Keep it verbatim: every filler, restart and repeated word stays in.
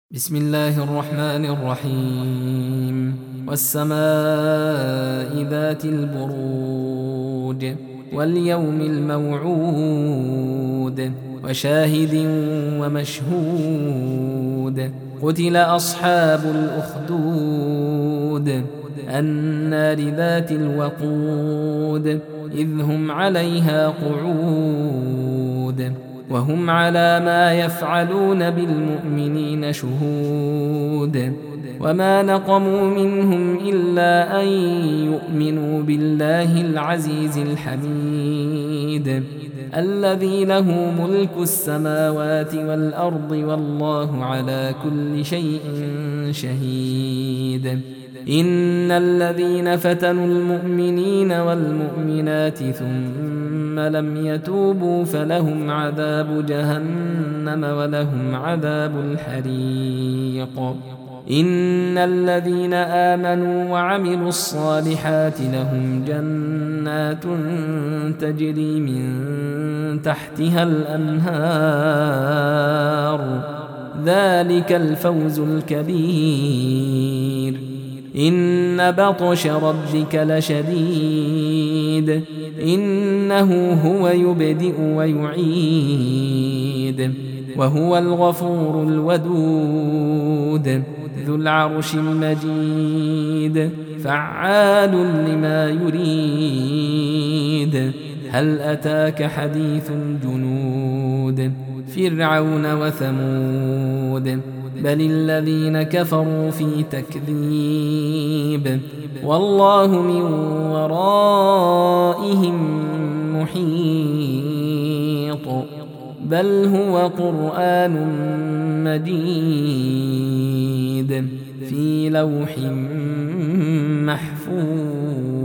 بسم الله الرحمن الرحيم والسماء ذات البروج واليوم الموعود وشاهد ومشهود قتل أصحاب الأخدود النار ذات الوقود إذ هم عليها قعود وهم على ما يفعلون بالمؤمنين شهود وما نقموا منهم إلا أن يؤمنوا بالله العزيز الحميد الذي له ملك السماوات والأرض والله على كل شيء شهيد إن الذين فتنوا المؤمنين والمؤمنات ثم لم يتوبوا فلهم عذاب جهنم ولهم عذاب الحريق إن الذين آمنوا وعملوا الصالحات لهم جنات تجري من تحتها الأنهار ذلك الفوز الكبير إن بطش ربك لشديد إنه هو يبدئ ويعيد وهو الغفور الودود ذو العرش المجيد فعال لما يريد هل أتاك حديث الجنود فرعون وثمود بل الذين كفروا في تكذيب والله من ورائهم محيط بل هو قرآن مجيد في لوح محفوظ.